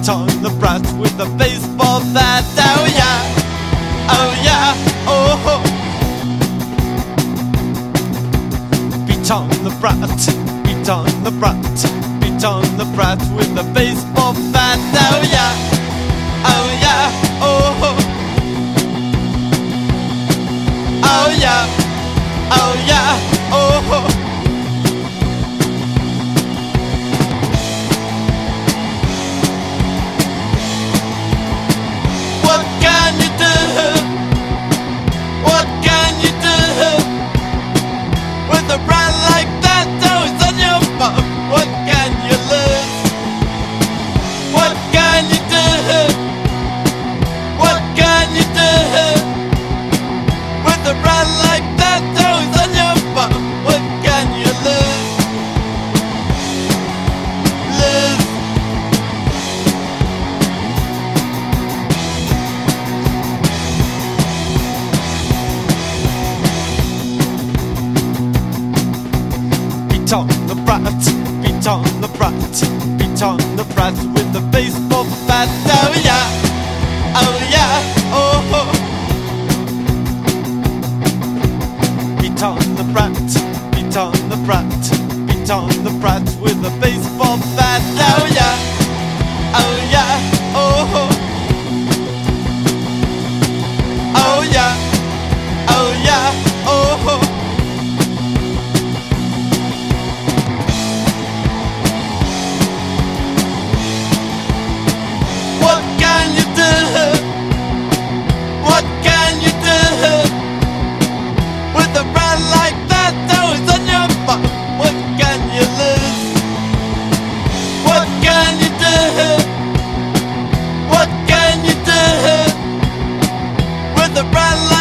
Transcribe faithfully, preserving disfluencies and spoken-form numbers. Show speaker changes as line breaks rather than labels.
beat on the brass with a baseball bat. Oh yeah, oh yeah, oh. Beat on the brat, beat on the brat, beat on the brat with a baseball bat. Oh yeah, oh yeah, oh. Oh yeah, oh yeah, oh. What can you do? What can you do with a brand like that? Oh, it's on your bum. What can you lose? What can you do? What can you do with a brand like that? Oh, it's on your bum. What can you lose? Lose. Beat on the brat, beat on the brat, beat on the brat with a baseball bat. Oh yeah, oh yeah, oh. Beat on the brat, beat on the brat, beat on the brat with a baseball bat. Oh yeah, oh yeah, oh. Oh yeah, oh yeah, oh. What can you do? What can you do with a brand like that? Oh, it's on your butt. What can you lose? What can you do? What can you do with a brand like